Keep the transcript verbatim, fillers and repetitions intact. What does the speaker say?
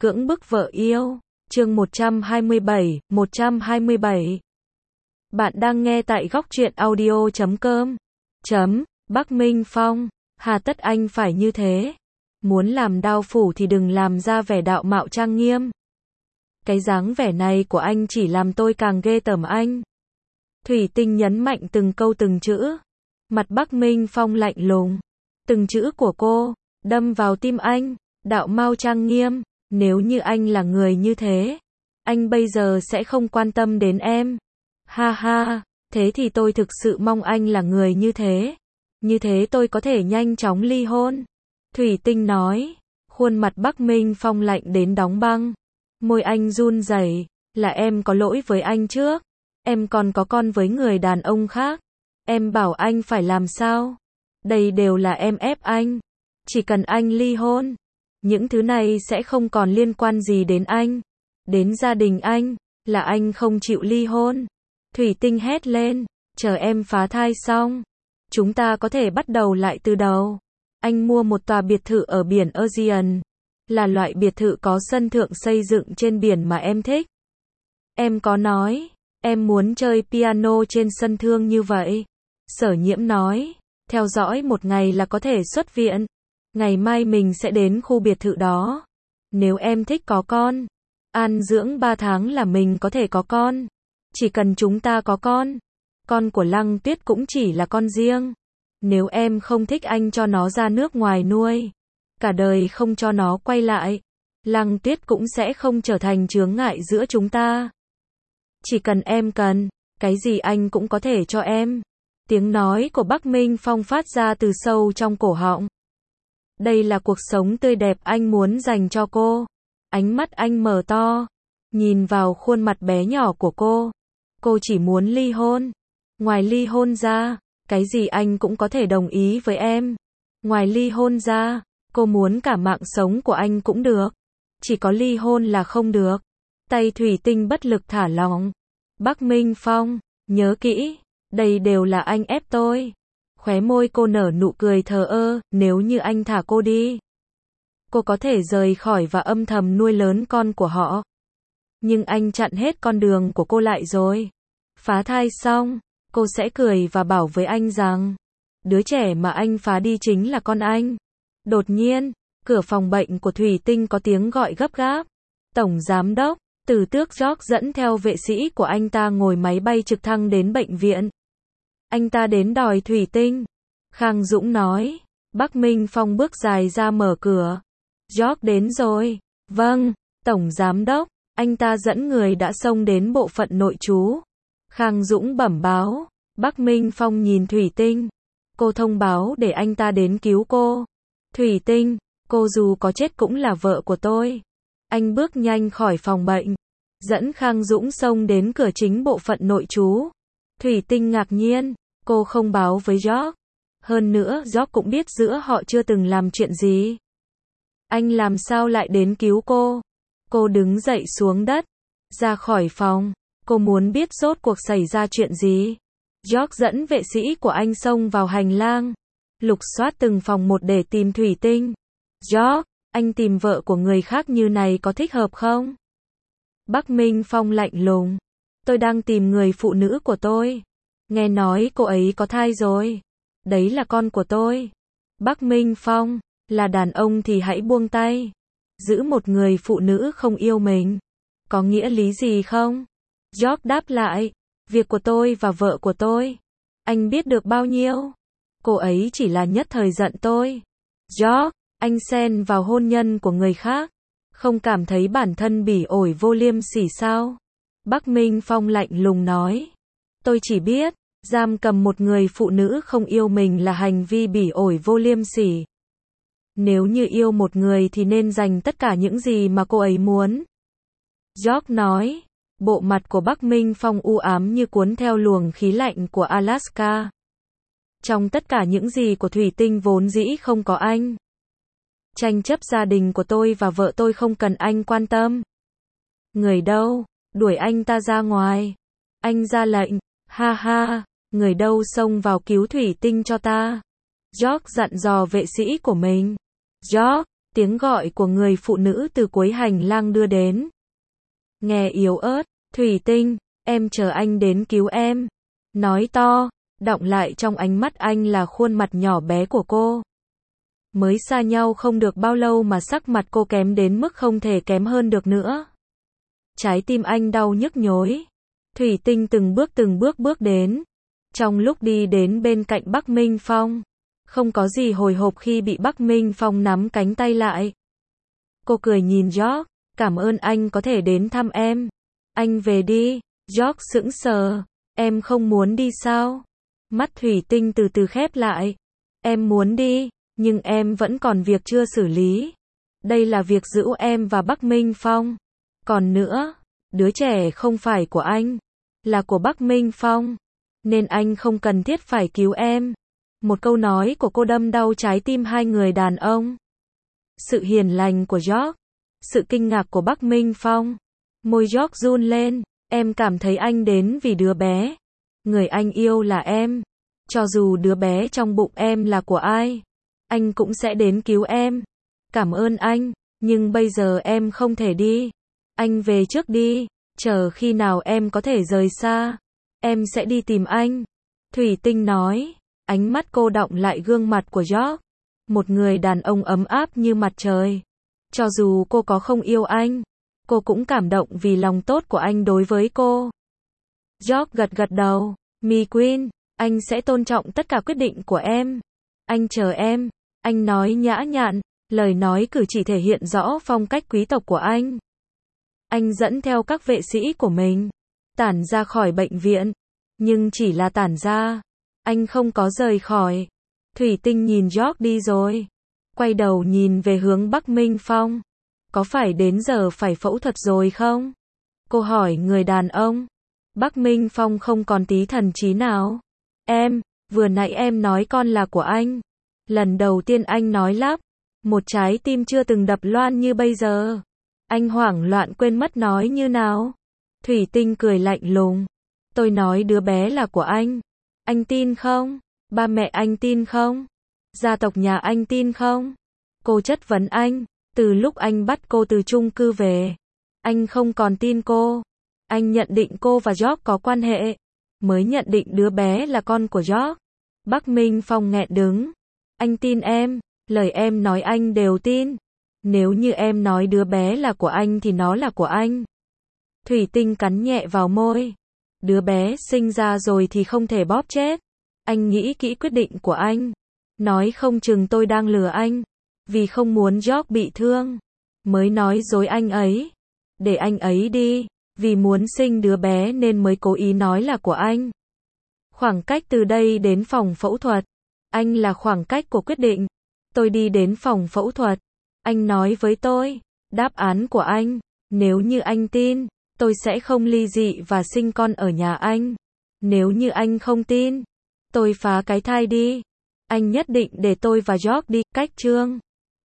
Cưỡng bức vợ yêu, chương một trăm hai mươi bảy, một trăm hai mươi bảy. Bạn đang nghe tại góc truyện audio chấm com. Chấm, Bắc Minh Phong, hà tất anh phải như thế? Muốn làm đao phủ thì đừng làm ra vẻ đạo mạo trang nghiêm. Cái dáng vẻ này của anh chỉ làm tôi càng ghê tởm anh. Thủy Tinh nhấn mạnh từng câu từng chữ. Mặt Bắc Minh Phong lạnh lùng. Từng chữ của cô, đâm vào tim anh. Đạo mạo trang nghiêm, nếu như anh là người như thế, anh bây giờ sẽ không quan tâm đến em. Ha ha, thế thì tôi thực sự mong anh là người như thế. Như thế tôi có thể nhanh chóng ly hôn. Thủy Tinh nói, khuôn mặt Bắc Minh Phong lạnh đến đóng băng. Môi anh run rẩy, là em có lỗi với anh trước. Em còn có con với người đàn ông khác. Em bảo anh phải làm sao? Đây đều là em ép anh. Chỉ cần anh ly hôn, những thứ này sẽ không còn liên quan gì đến anh. Đến gia đình anh, là anh không chịu ly hôn. Thủy Tinh hét lên, chờ em phá thai xong, chúng ta có thể bắt đầu lại từ đầu. Anh mua một tòa biệt thự ở biển Ocean. Là loại biệt thự có sân thượng xây dựng trên biển mà em thích. Em có nói, em muốn chơi piano trên sân thượng như vậy. Sở Nhiễm nói, theo dõi một ngày là có thể xuất viện. Ngày mai mình sẽ đến khu biệt thự đó. Nếu em thích có con, an dưỡng ba tháng là mình có thể có con. Chỉ cần chúng ta có con, con của Lăng Tuyết cũng chỉ là con riêng. Nếu em không thích anh cho nó ra nước ngoài nuôi, cả đời không cho nó quay lại, Lăng Tuyết cũng sẽ không trở thành chướng ngại giữa chúng ta. Chỉ cần em cần, cái gì anh cũng có thể cho em. Tiếng nói của Bắc Minh Phong phát ra từ sâu trong cổ họng. Đây là cuộc sống tươi đẹp anh muốn dành cho cô. Ánh mắt anh mở to, nhìn vào khuôn mặt bé nhỏ của cô. Cô chỉ muốn ly hôn. Ngoài ly hôn ra, cái gì anh cũng có thể đồng ý với em. Ngoài ly hôn ra, cô muốn cả mạng sống của anh cũng được. Chỉ có ly hôn là không được. Tay Thủy Tinh bất lực thả lỏng. Bắc Minh Phong, nhớ kỹ, đây đều là anh ép tôi. Khóe môi cô nở nụ cười thờ ơ, nếu như anh thả cô đi, cô có thể rời khỏi và âm thầm nuôi lớn con của họ. Nhưng anh chặn hết con đường của cô lại rồi. Phá thai xong, cô sẽ cười và bảo với anh rằng, đứa trẻ mà anh phá đi chính là con anh. Đột nhiên, cửa phòng bệnh của Thủy Tinh có tiếng gọi gấp gáp. Tổng giám đốc, Từ Tước George dẫn theo vệ sĩ của anh ta ngồi máy bay trực thăng đến bệnh viện. Anh ta đến đòi Thủy Tinh. Khang Dũng nói. Bắc Minh Phong bước dài ra mở cửa. George đến rồi. Vâng, Tổng Giám đốc. Anh ta dẫn người đã xông đến bộ phận nội trú. Khang Dũng bẩm báo. Bắc Minh Phong nhìn Thủy Tinh. Cô thông báo để anh ta đến cứu cô. Thủy Tinh, cô dù có chết cũng là vợ của tôi. Anh bước nhanh khỏi phòng bệnh, dẫn Khang Dũng xông đến cửa chính bộ phận nội trú. Thủy Tinh ngạc nhiên. Cô không báo với George. Hơn nữa, George cũng biết giữa họ chưa từng làm chuyện gì. Anh làm sao lại đến cứu cô? Cô đứng dậy xuống đất, ra khỏi phòng. Cô muốn biết rốt cuộc xảy ra chuyện gì. George dẫn vệ sĩ của anh xông vào hành lang, lục soát từng phòng một để tìm Thủy Tinh. George, anh tìm vợ của người khác như này có thích hợp không? Bắc Minh Phong lạnh lùng. Tôi đang tìm người phụ nữ của tôi. Nghe nói cô ấy có thai rồi. Đấy là con của tôi. Bắc Minh Phong, là đàn ông thì hãy buông tay. Giữ một người phụ nữ không yêu mình, có nghĩa lý gì không? George đáp lại. Việc của tôi và vợ của tôi, anh biết được bao nhiêu? Cô ấy chỉ là nhất thời giận tôi. George, anh xen vào hôn nhân của người khác, không cảm thấy bản thân bỉ ổi vô liêm sỉ sao? Bắc Minh Phong lạnh lùng nói. Tôi chỉ biết, giam cầm một người phụ nữ không yêu mình là hành vi bỉ ổi vô liêm sỉ. Nếu như yêu một người thì nên dành tất cả những gì mà cô ấy muốn. George nói. Bộ mặt của Bắc Minh Phong u ám như cuốn theo luồng khí lạnh của Alaska. Trong tất cả những gì của Thủy Tinh vốn dĩ không có anh. Tranh chấp gia đình của tôi và vợ tôi không cần anh quan tâm. Người đâu? Đuổi anh ta ra ngoài. Anh ra lệnh. Ha ha, người đâu xông vào cứu Thủy Tinh cho ta. George dặn dò vệ sĩ của mình. George, Tiếng gọi của người phụ nữ từ cuối hành lang đưa đến. Nghe yếu ớt, Thủy Tinh, em chờ anh đến cứu em. Nói to, đọng lại trong ánh mắt anh là khuôn mặt nhỏ bé của cô. Mới xa nhau không được bao lâu mà sắc mặt cô kém đến mức không thể kém hơn được nữa. Trái tim anh đau nhức nhối. Thủy Tinh từng bước từng bước bước đến. Trong lúc đi đến bên cạnh Bắc Minh Phong, không có gì hồi hộp khi bị Bắc Minh Phong nắm cánh tay lại. Cô cười nhìn George, cảm ơn anh có thể đến thăm em. Anh về đi. George sững sờ, em không muốn đi sao? Mắt Thủy Tinh từ từ khép lại. Em muốn đi, nhưng em vẫn còn việc chưa xử lý. Đây là việc giữa em và Bắc Minh Phong. Còn nữa, đứa trẻ không phải của anh, là của Bắc Minh Phong. Nên anh không cần thiết phải cứu em. Một câu nói của cô đâm đau trái tim hai người đàn ông. Sự hiền lành của George, sự kinh ngạc của Bắc Minh Phong. Môi George run lên, em cảm thấy anh đến vì đứa bé. Người anh yêu là em. Cho dù đứa bé trong bụng em là của ai, anh cũng sẽ đến cứu em. Cảm ơn anh, nhưng bây giờ em không thể đi. Anh về trước đi, chờ khi nào em có thể rời xa, em sẽ đi tìm anh. Thủy Tinh nói, ánh mắt cô đọng lại gương mặt của George. Một người đàn ông ấm áp như mặt trời. Cho dù cô có không yêu anh, cô cũng cảm động vì lòng tốt của anh đối với cô. George gật gật đầu, Mi Queen, anh sẽ tôn trọng tất cả quyết định của em. Anh chờ em, anh nói nhã nhặn, lời nói cử chỉ thể hiện rõ phong cách quý tộc của anh. Anh dẫn theo các vệ sĩ của mình, tản ra khỏi bệnh viện, nhưng chỉ là tản ra. Anh không có rời khỏi. Thủy Tinh nhìn George đi rồi, quay đầu nhìn về hướng Bắc Minh Phong. Có phải đến giờ phải phẫu thuật rồi không? Cô hỏi người đàn ông. Bắc Minh Phong không còn tí thần trí nào. Em, vừa nãy em nói con là của anh. Lần đầu tiên anh nói lắp, một trái tim chưa từng đập loạn như bây giờ. Anh hoảng loạn quên mất nói như nào. Thủy Tinh cười lạnh lùng. Tôi nói đứa bé là của anh. Anh tin không? Ba mẹ anh tin không? Gia tộc nhà anh tin không? Cô chất vấn anh. Từ lúc anh bắt cô từ chung cư về, anh không còn tin cô. Anh nhận định cô và George có quan hệ, mới nhận định đứa bé là con của George. Bắc Minh Phong nghẹn đứng. Anh tin em, lời em nói anh đều tin. Nếu như em nói đứa bé là của anh thì nó là của anh. Thủy Tinh cắn nhẹ vào môi. Đứa bé sinh ra rồi thì không thể bóp chết. Anh nghĩ kỹ quyết định của anh. Nói không chừng tôi đang lừa anh. Vì không muốn George bị thương, mới nói dối anh ấy. Để anh ấy đi, vì muốn sinh đứa bé nên mới cố ý nói là của anh. Khoảng cách từ đây đến phòng phẫu thuật, anh là khoảng cách của quyết định. Tôi đi đến phòng phẫu thuật. Anh nói với tôi, đáp án của anh. Nếu như anh tin, tôi sẽ không ly dị và sinh con ở nhà anh. Nếu như anh không tin, tôi phá cái thai đi. Anh nhất định để tôi và George đi, cách chương.